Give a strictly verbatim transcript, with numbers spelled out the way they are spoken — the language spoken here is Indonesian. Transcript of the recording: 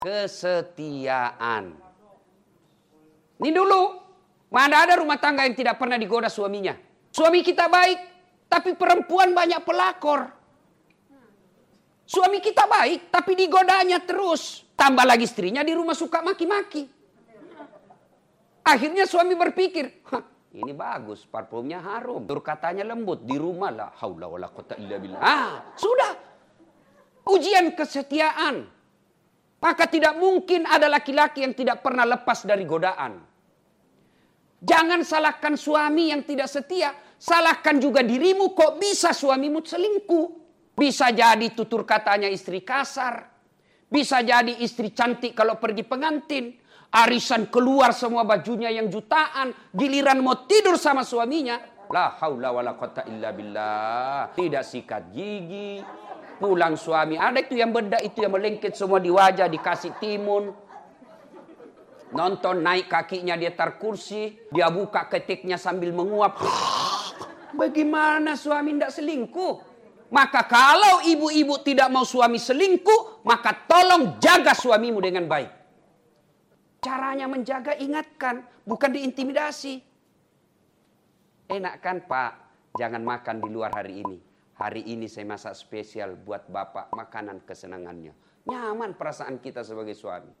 Kesetiaan. Ini dulu, mana ada rumah tangga yang tidak pernah digoda suaminya. Suami kita baik, tapi perempuan banyak pelakor. Suami kita baik, tapi digodanya terus. Tambah lagi istrinya di rumah suka maki-maki. Akhirnya suami berpikir, hah, ini bagus, parfumnya harum, tur katanya lembut, di rumah lah, haula wala quwata illa billah. Ah, sudah. Ujian kesetiaan. Maka tidak mungkin ada laki-laki yang tidak pernah lepas dari godaan. Jangan salahkan suami yang tidak setia, salahkan juga dirimu, kok bisa suamimu selingkuh. Bisa jadi tutur katanya istri kasar, bisa jadi istri cantik kalau pergi pengantin, arisan keluar semua bajunya yang jutaan, giliran mau tidur sama suaminya, la haula wala quwata illa billah, tidak sikat gigi, pulang suami ada itu yang bedak itu yang melengket semua di wajah, dikasih timun, nonton naik kakinya di atas kursi, dia buka ketiknya sambil menguap. Bagaimana suami tidak selingkuh? Maka kalau ibu-ibu tidak mau suami selingkuh, maka tolong jaga suamimu dengan baik. Caranya menjaga, ingatkan, bukan diintimidasi. Enak kan Pak, jangan makan di luar hari ini. Hari ini saya masak spesial buat Bapak makanan kesenangannya. Nyaman perasaan kita sebagai suami.